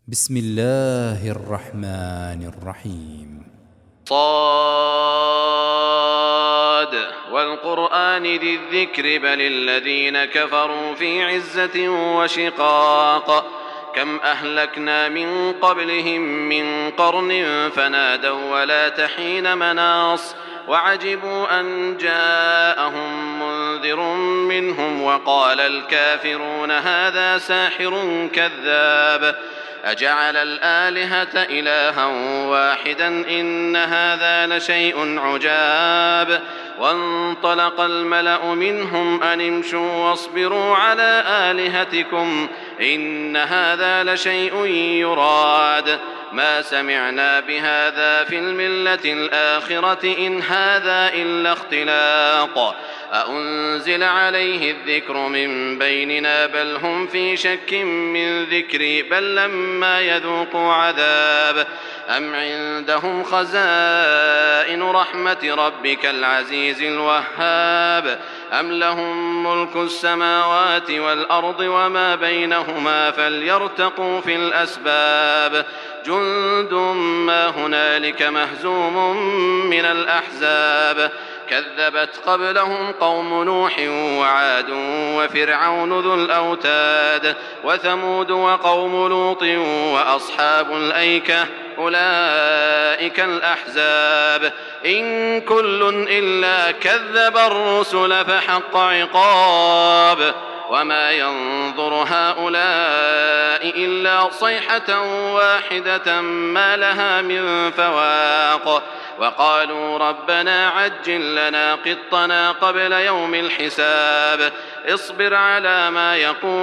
بسم الله الرحمن الرحيم. صاد والقرآن ذي الذكر بل الذين كفروا في عزة وشقاق كم أهلكنا من قبلهم من قرن فنادوا ولا تحين مناص وعجبوا أن جاءهم منذر منهم وقال الكافرون هذا ساحر كذاب أجعل الآلهة إلها واحدا إن هذا لشيء عجاب وانطلق الملأ منهم أن امشوا واصبروا على آلهتكم إن هذا لشيء يراد ما سمعنا بهذا في الملة الآخرة إن هذا إلا اختلاق أأنزل عليه الذكر من بيننا بل هم في شك من ذكري بل لما يذوقوا عذاب أم عندهم خزائن رحمة ربك العزيز الوهاب أم لهم ملك السماوات والأرض وما بينهما فليرتقوا في الأسباب جند ما هنالك مهزوم من الأحزاب كذبت قبلهم قوم نوح وعاد وفرعون ذو الأوتاد وثمود وقوم لوط وأصحاب الأيكة أولئك الأحزاب إن كل إلا كذب الرسل فحق عقاب وما ينظر هؤلاء إلا صيحة واحدة ما لها من فواق وقالوا ربنا عجل لنا قطنا قبل يوم الحساب اصبر على ما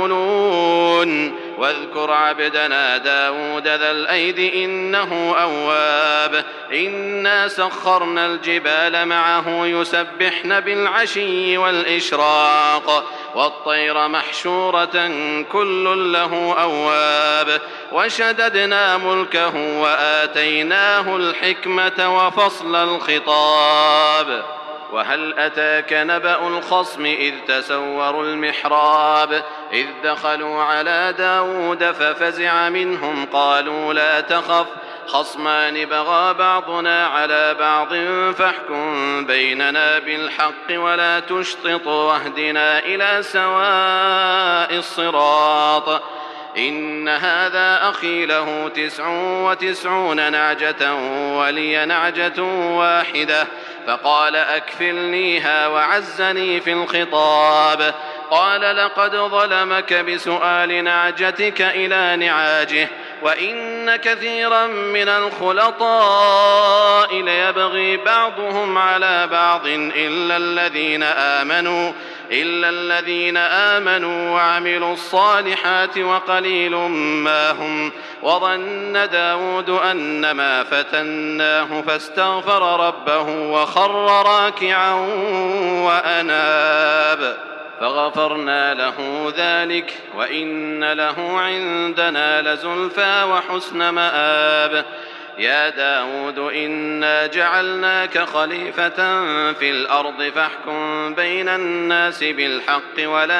يقولون واذكر عبدنا داود ذا الأيد إنه أواب إنا سخرنا الجبال معه يسبحن بالعشي والإشراق والطير محشورة كل له أواب وشددنا ملكه وآتيناه الحكمة وفصل الخطاب وهل أتاك نبأ الخصم إذ تسوروا المحراب إذ دخلوا على داود ففزع منهم قالوا لا تخف خصمان بغى بعضنا على بعض فاحكم بيننا بالحق ولا تشطط واهدنا إلى سواء الصراط إن هذا أخي له 99 نعجة ولي نعجة واحدة فقال أكفلنيها وعزني في الخطاب قال لقد ظلمك بسؤال نعجتك إلى نعاجه وإن كثيرا من الخلطاء ليبغي بعضهم على بعض إلا الذين آمنوا وعملوا الصالحات وقليل ما هم وظن داود أنما فتناه فاستغفر ربه وخر راكعا وأناب فغفرنا له ذلك وإن له عندنا لزلفى وحسن مآب يا داود إنا جعلناك خليفة في الأرض فاحكم بين الناس بالحق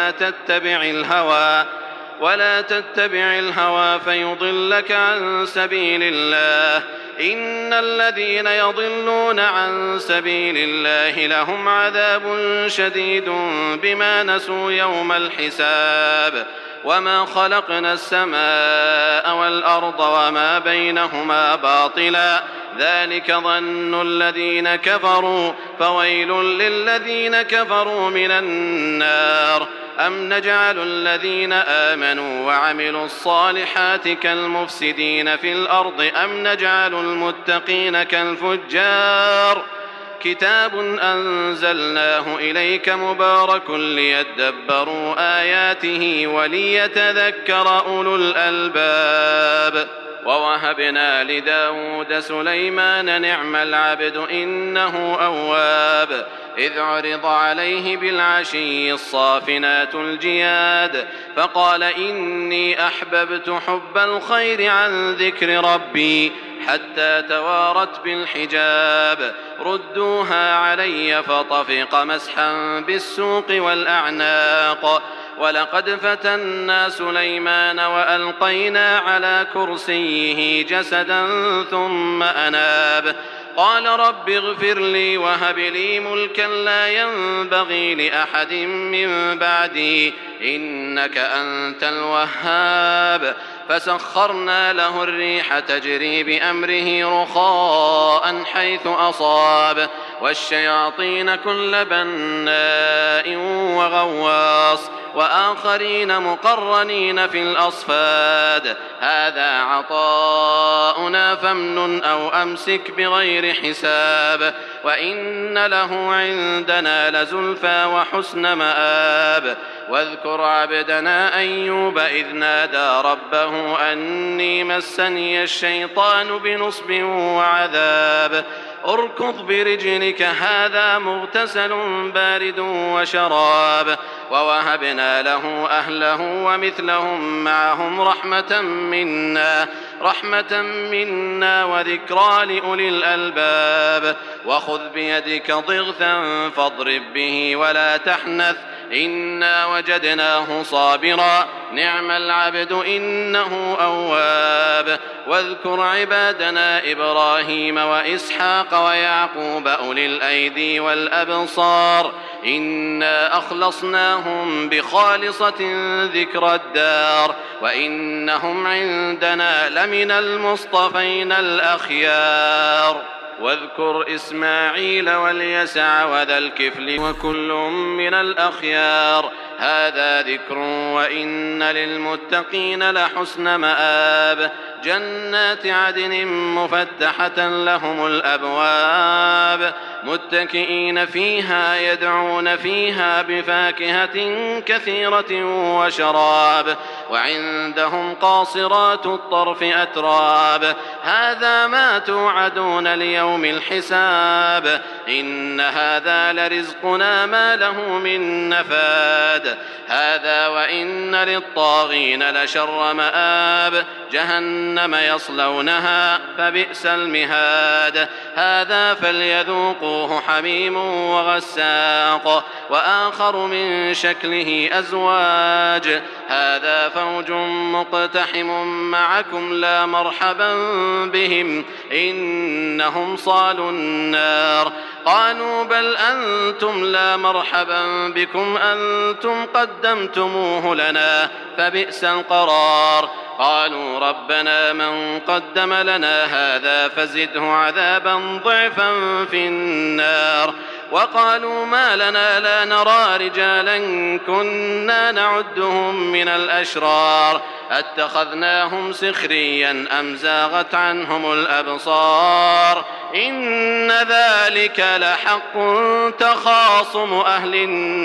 ولا تتبع الهوى فيضلك عن سبيل الله إن الذين يضلون عن سبيل الله لهم عذاب شديد بما نسوا يوم الحساب وما خلقنا السماء والأرض وما بينهما باطلا ذلك ظن الذين كفروا فويل للذين كفروا من النار أم نجعل الذين آمنوا وعملوا الصالحات كالمفسدين في الأرض أم نجعل المتقين كالفجار كتاب أنزلناه إليك مبارك ليدبروا آياته وليتذكر أولو الألباب ووهبنا لداود سليمان نعم العبد إنه أواب إذ عرض عليه بالعشي الصافنات الجياد فقال إني أحببت حب الخير عن ذكر ربي حتى توارت بالحجاب ردوها علي فطفق مسحا بالسوق والأعناق ولقد فتنا سليمان وألقينا على كرسيه جسدا ثم أناب قال رب اغفر لي وهب لي ملكا لا ينبغي لأحد من بعدي إنك أنت الوهاب فسخرنا له الريح تجري بأمره رخاء حيث أصاب والشياطين كل بناء وغواص وآخرين مقرنين في الأصفاد هذا عطاؤنا فامنن أو أمسك بغير حساب وإن له عندنا لزلفى وحسن مآب واذكر عبدنا أيوب إذ نادى ربه أني مسني الشيطان بنصب وعذاب اركض برجلك هذا مغتسل بارد وشراب ووهبنا له أهله ومثلهم معهم رحمة منا وذكرى لأولي الألباب وخذ بيدك ضغثا فاضرب به ولا تحنث إنا وجدناه صابرا نعم العبد إنه أواب واذكر عبادنا إبراهيم وإسحاق ويعقوب أولي الأيدي والأبصار إنا أخلصناهم بخالصة ذكر الدار وإنهم عندنا لمن المصطفين الأخيار واذكر إسماعيل واليسع وذا الكفل وكل من الأخيار هذا ذكر وإن للمتقين لحسن مآب جنات عدن مفتحة لهم الأبواب متكئين فيها يدعون فيها بفاكهة كثيرة وشراب وعندهم قاصرات الطرف أتراب هذا ما توعدون ليوم الحساب إن هذا لرزقنا ما له من نفاد هذا وإن للطاغين لشر مآب جهنم يصلونها فبئس المهاد هذا فليذوقوه حميم وغساق وآخر من شكله أزواج هذا فوج مقتحم معكم لا مرحبا بهم إنهم صالوا النار قالوا بل أنتم لا مرحبا بكم أنتم قدمتموه لنا فبئس القرار قالوا ربنا من قدم لنا هذا فزده عذابا ضعفا في النار وقالوا ما لنا لا نرى رجالا كنا نعدهم من الأشرار أتخذناهم سخريا أم زاغت عنهم الأبصار إن ذلك لحق تخاصم أهل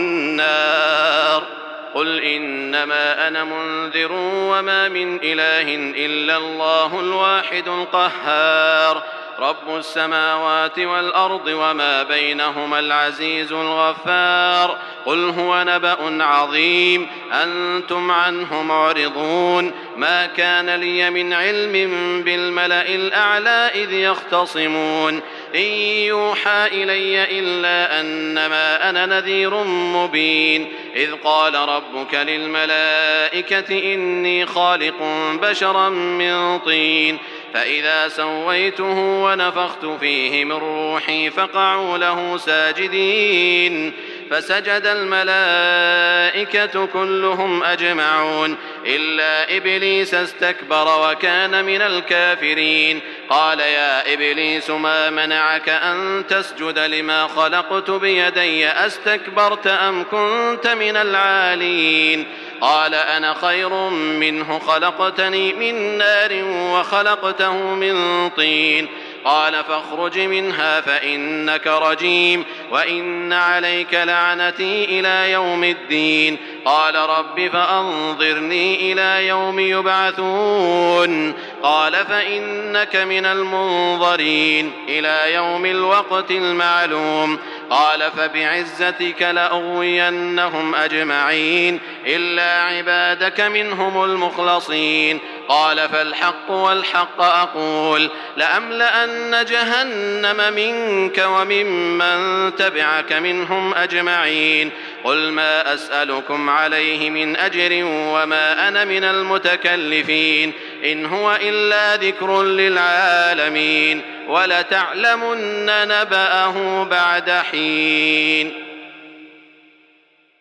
النار قل إنما أنا منذر وما من إله إلا الله الواحد القهار رب السماوات والأرض وما بينهما العزيز الغفار قل هو نبأ عظيم أنتم عنه معرضون ما كان لي من علم بالملأ الأعلى إذ يختصمون إن يوحى إلي إلا أنما أنا نذير مبين إذ قال ربك للملائكة إني خالق بشرا من طين فإذا سويته ونفخت فيه من روحي فقعوا له ساجدين فسجد الملائكة كلهم أجمعون إلا إبليس استكبر وكان من الكافرين قال يا إبليس ما منعك أن تسجد لما خلقت بيدي أستكبرت أم كنت من العالين قال أنا خير منه خلقتني من نار وخلقته من طين قال فاخرج منها فإنك رجيم وإن عليك لعنتي إلى يوم الدين قال رب فأنظرني إلى يوم يبعثون قال فإنك من المنظرين إلى يوم الوقت المعلوم قال فبعزتك لأغوينهم أجمعين إلا عبادك منهم المخلصين قال فالحق والحق أقول لأملأن جهنم منك وممن تبعك منهم أجمعين. قل ما أسألكم عليه من أجر وما أنا من المتكلفين إن هو إلا ذكر للعالمين ولتعلمن نبأه بعد حين.